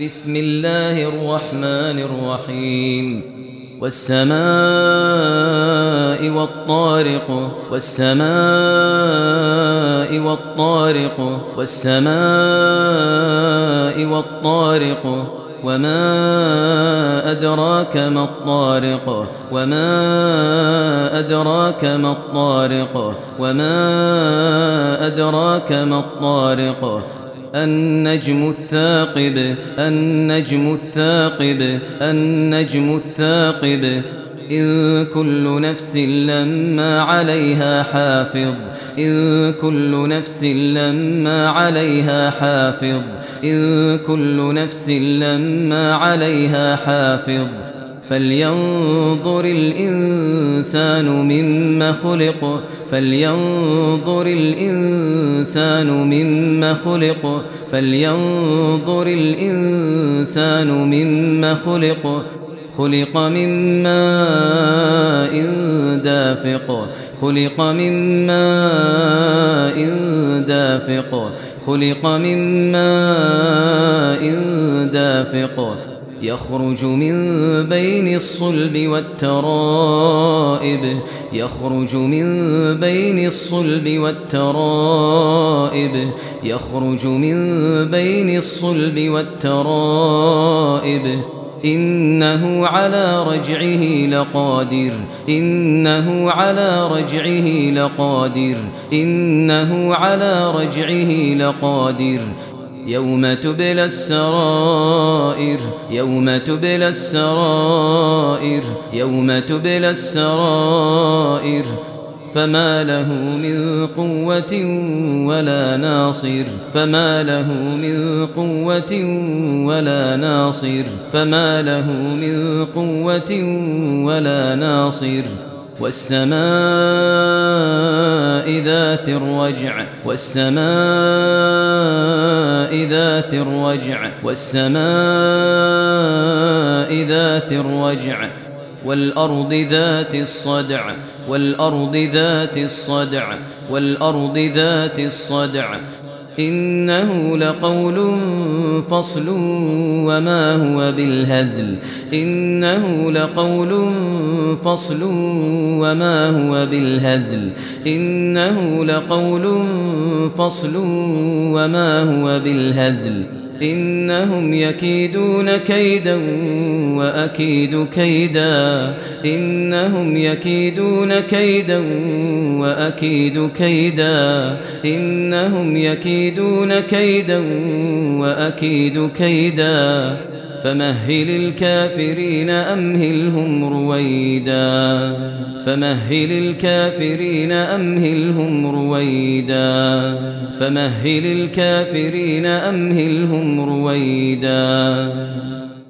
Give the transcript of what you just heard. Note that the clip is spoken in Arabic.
بسم الله الرحمن الرحيم والسماء والطارق والسماء والطارق والسماء والطارق وما أدراك ما الطارق وما أدراك ما الطارق وما أدراك ما الطارق النجم الثاقب النجم الثاقب النجم الثاقب إن كل نفس لما عليها حافظ إن كل نفس لما عليها حافظ إن كل نفس لما عليها حافظ فلينظر الإنسان مما خلق فلينظر الإنسان مما خلق فلينظر الإنسان مما خلق خلق من ماء دافق خلق من ماء دافق خلق من ماء دافق يخرج من بين الصلب والترائب يخرج من بين الصلب والترائب يخرج من بين الصلب والترائب إنه على رجعه لقادر إنه على رجعه لقادر إنه على رجعه لقادر يوم تبلى السرائر يوم تبلى السرائر يوم تبلى السرائر فما له من قوة ولا ناصر فما له من قوة ولا ناصر فما له من قوة ولا ناصر والسماء ذات الرجع والسماء ذات الرجع والسماء ذات الرجع والأرض ذات الصدع والأرض ذات الصدع والأرض ذات الصدع إنه لقول فصل وما هو بالهزل إنه لقول فصل وما هو بالهزل إنه لقول فصل وما هو بالهزل إنهم يكيدون كيدا وأكيد كيدا إنهم يكيدون كيدا وأكيد كيدا إنهم يكيدون كيدا وأكيد كيدا فمهل الكافرين أمهلهم رويدا فمهل الكافرين أمهلهم رويدا فمهل الكافرين أمهلهم رويدا